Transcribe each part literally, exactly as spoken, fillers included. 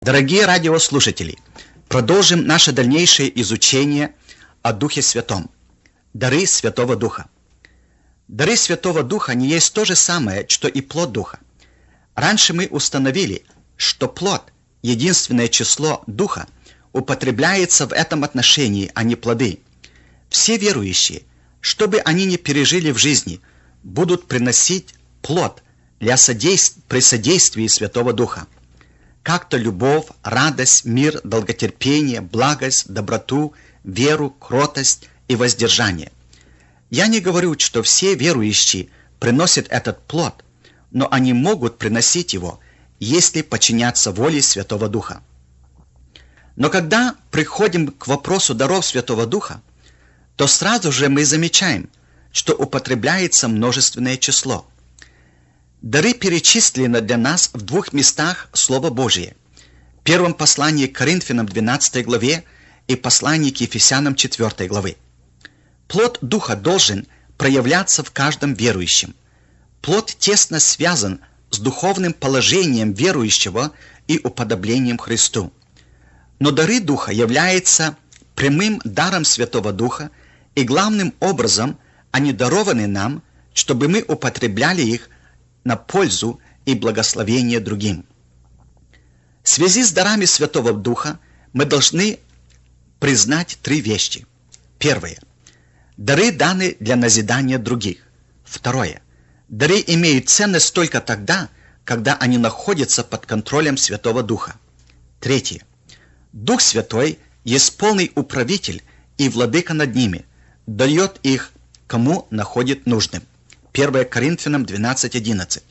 Дорогие радиослушатели, продолжим наше дальнейшее изучение о Духе Святом. Дары Святого Духа. Дары Святого Духа не есть то же самое, что и плод Духа. Раньше мы установили, что плод, единственное число Духа, употребляется в этом отношении, а не плоды. Все верующие, что бы они ни пережили в жизни, будут приносить плод для содействия, при содействии Святого Духа. Как-то любовь, радость, мир, долготерпение, благость, доброту, веру, кротость и воздержание. Я не говорю, что все верующие приносят этот плод, но они могут приносить его, если подчиняться воле Святого Духа. Но когда приходим к вопросу даров Святого Духа, то сразу же мы замечаем, что употребляется множественное число. Дары перечислены для нас в двух местах Слова Божие. В первом послании к Коринфянам двенадцатой главе и послании к Ефесянам четвёртой главы. Плод Духа должен проявляться в каждом верующем. Плод тесно связан с духовным положением верующего и уподоблением Христу. Но дары Духа являются прямым даром Святого Духа, и главным образом они дарованы нам, чтобы мы употребляли их на пользу и благословение другим. В связи с дарами Святого Духа мы должны признать три вещи. Первое. Дары даны для назидания других. Второе. Дары имеют ценность только тогда, когда они находятся под контролем Святого Духа. Третье. Дух Святой есть полный управитель и владыка над ними, дает их, кому находит нужным. первое Коринфянам двенадцать одиннадцать.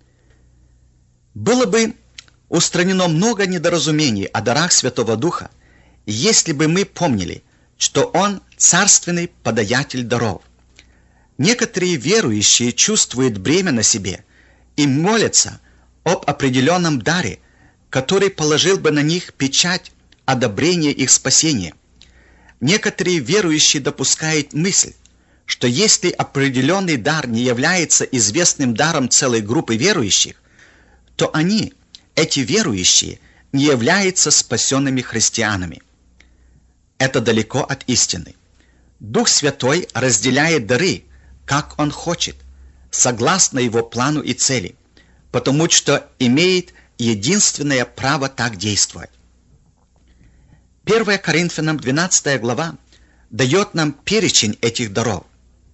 Было бы устранено много недоразумений о дарах Святого Духа, если бы мы помнили, что Он царственный подаятель даров. Некоторые верующие чувствуют бремя на себе и молятся об определенном даре, который положил бы на них печать одобрения их спасения. Некоторые верующие допускают мысль, что если определенный дар не является известным даром целой группы верующих, то они, эти верующие, не являются спасенными христианами. Это далеко от истины. Дух Святой разделяет дары, как Он хочет, согласно Его плану и цели, потому что имеет единственное право так действовать. первое Коринфянам двенадцатая глава дает нам перечень этих даров.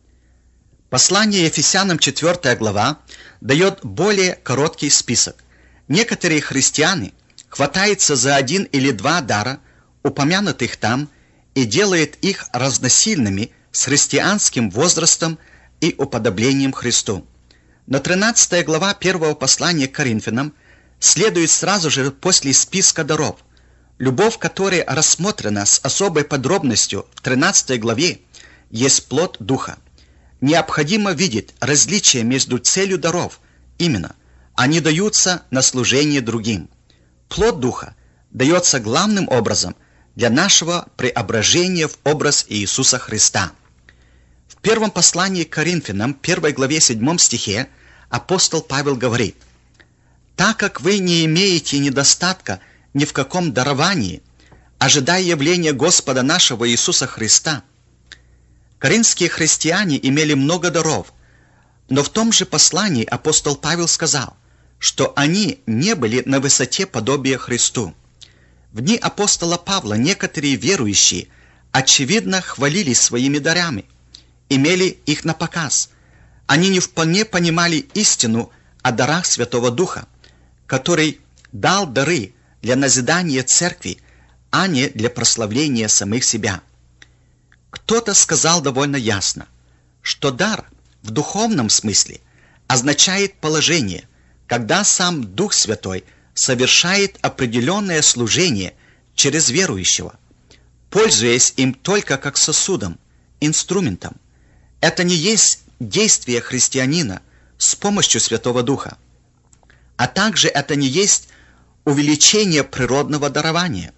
Послание Ефесянам четвёртая глава дает более короткий список. Некоторые христиане хватаются за один или два дара, упомянутых там, и делают их разносильными с христианским возрастом и уподоблением Христу. Но тринадцатая глава первого послания к Коринфянам следует сразу же после списка даров. Любовь, которая рассмотрена с особой подробностью в тринадцатой главе, есть плод Духа. Необходимо видеть различие между целью даров. Именно, они даются на служение другим. Плод Духа дается главным образом для нашего преображения в образ Иисуса Христа. В первом послании к Коринфянам, первой главе седьмом стихе, апостол Павел говорит: «Так как вы не имеете недостатка ни в каком даровании, ожидая явления Господа нашего Иисуса Христа». Коринфские христиане имели много даров, но в том же послании апостол Павел сказал, что они не были на высоте подобия Христу. В дни апостола Павла некоторые верующие очевидно хвалились своими дарами, имели их на показ. Они не вполне понимали истину о дарах Святого Духа, который дал дары для назидания церкви, а не для прославления самих себя. Кто-то сказал довольно ясно, что дар в духовном смысле означает положение, когда сам Дух Святой совершает определенное служение через верующего, пользуясь им только как сосудом, инструментом. Это не есть действие христианина с помощью Святого Духа, а также это не есть увеличение природного дарования.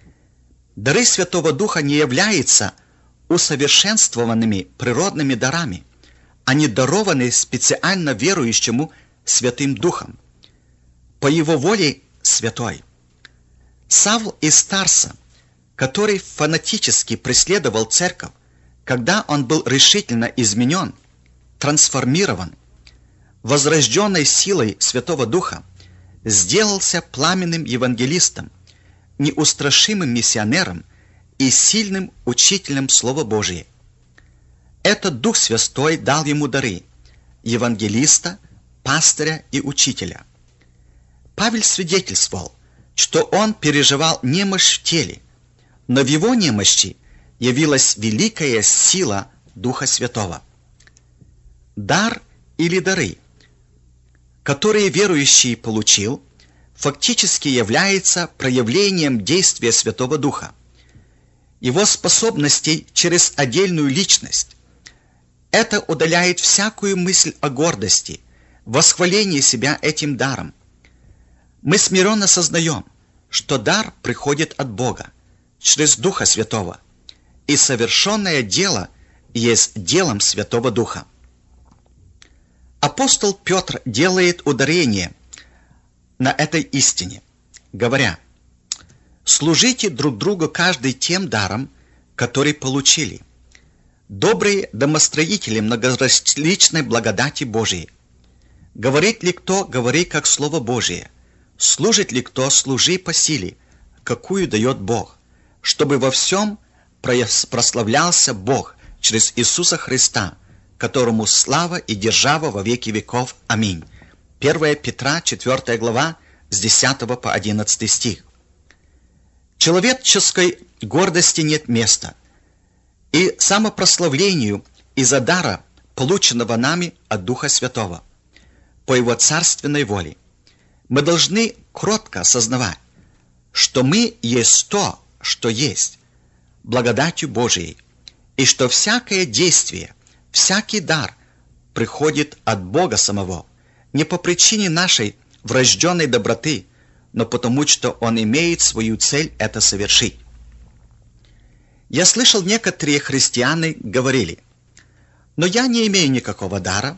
Дары Святого Духа не являются усовершенствованными природными дарами. Они дарованы специально верующему Святым Духом, по Его воле святой. Савл из Тарса, который фанатически преследовал церковь, когда он был решительно изменен, трансформирован, возрожденной силой Святого Духа, сделался пламенным евангелистом, неустрашимым миссионером и сильным учителем Слова Божия. Этот Дух Святой дал ему дары – евангелиста, пастыря и учителя. Павел свидетельствовал, что он переживал немощь в теле, но в его немощи явилась великая сила Духа Святого. Дар или дары, которые верующий получил, фактически является проявлением действия Святого Духа, его способностей через отдельную личность. Это удаляет всякую мысль о гордости, восхвалении себя этим даром. Мы смиренно сознаем, что дар приходит от Бога, через Духа Святого, и совершенное дело есть делом Святого Духа. Апостол Петр делает ударение на этой истине, говоря: «Служите друг другу каждый тем даром, который получили, добрые домостроители многоразличной благодати Божией. Говорит ли кто, говори как Слово Божие, служит ли кто, служи по силе, какую дает Бог, чтобы во всем прославлялся Бог через Иисуса Христа, которому слава и держава во веки веков. Аминь». первое Петра, четвёртая глава, с десятого по одиннадцатый стих. Человеческой гордости нет места, и самопрославлению из-за дара, полученного нами от Духа Святого, по Его царственной воле. Мы должны кротко осознавать, что мы есть то, что есть, благодатью Божией, и что всякое действие, всякий дар приходит от Бога самого, не по причине нашей врожденной доброты, но потому, что Он имеет свою цель это совершить. Я слышал, некоторые христиане говорили: «Но я не имею никакого дара».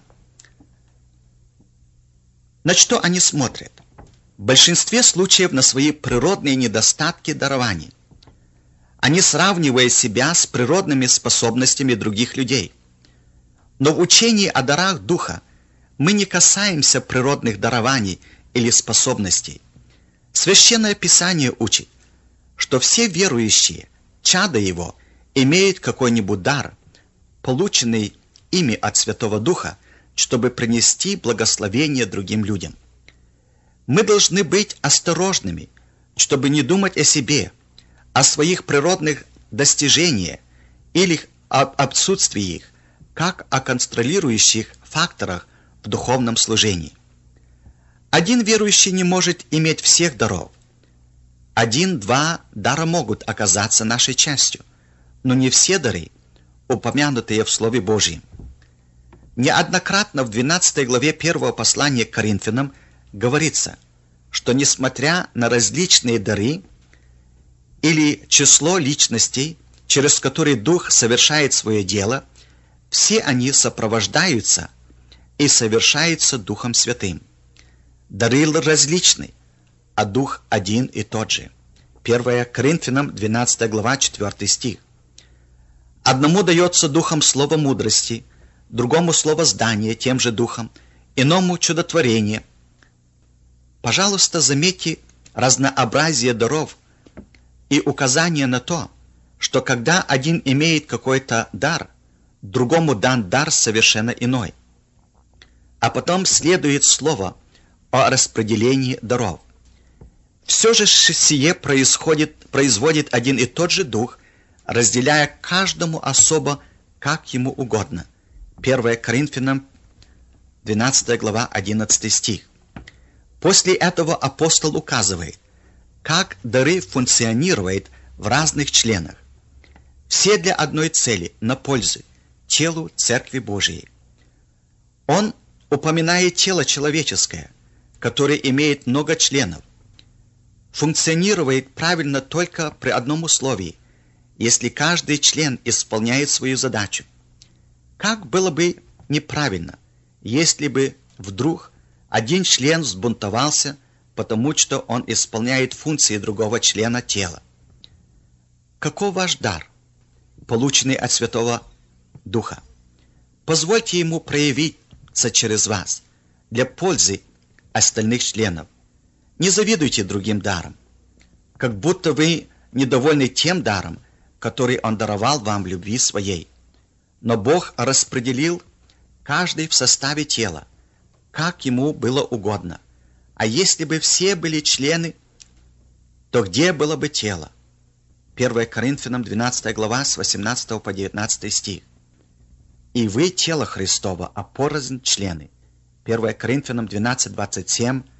На что они смотрят? В большинстве случаев на свои природные недостатки дарований. Они сравнивают себя с природными способностями других людей. Но в учении о дарах Духа мы не касаемся природных дарований или способностей. Священное Писание учит, что все верующие, чада Его, имеют какой-нибудь дар, полученный ими от Святого Духа, чтобы принести благословение другим людям. Мы должны быть осторожными, чтобы не думать о себе, о своих природных достижениях или об отсутствии их, как о контролирующих факторах в духовном служении. Один верующий не может иметь всех даров. Один-два дара могут оказаться нашей частью, но не все дары, упомянутые в Слове Божьем. Неоднократно в двенадцатой главе первого послания к Коринфянам говорится, что несмотря на различные дары или число личностей, через которые Дух совершает свое дело, все они сопровождаются и совершаются Духом Святым. Дары различны, а Дух один и тот же. первое Коринфянам, двенадцатая глава, четвёртый стих. Одному дается Духом слово мудрости, другому слово здания тем же Духом, иному чудотворение. Пожалуйста, заметьте разнообразие даров и указание на то, что когда один имеет какой-то дар, другому дан дар совершенно иной. А потом следует слово о распределении даров. Все же сие происходит, производит один и тот же Дух, разделяя каждому особо, как ему угодно. первое Коринфянам, двенадцатая глава, одиннадцатый стих. После этого апостол указывает, как дары функционируют в разных членах. Все для одной цели, на пользу телу Церкви Божией. Он упоминает тело человеческое, которое имеет много членов. Функционирует правильно только при одном условии, если каждый член исполняет свою задачу. Как было бы неправильно, если бы вдруг один член взбунтовался потому что он исполняет функции другого члена тела. Каков ваш дар, полученный от Святого Духа? Позвольте ему проявиться через вас для пользы остальных членов. Не завидуйте другим дарам, как будто вы недовольны тем даром, который он даровал вам в любви своей. Но Бог распределил каждый в составе тела, как ему было угодно. А если бы все были члены, то где было бы тело? первое Коринфянам двенадцатая глава с восемнадцатого по девятнадцатый стих. И вы тело Христово, а порознь члены. первое Коринфянам двенадцать двадцать семь,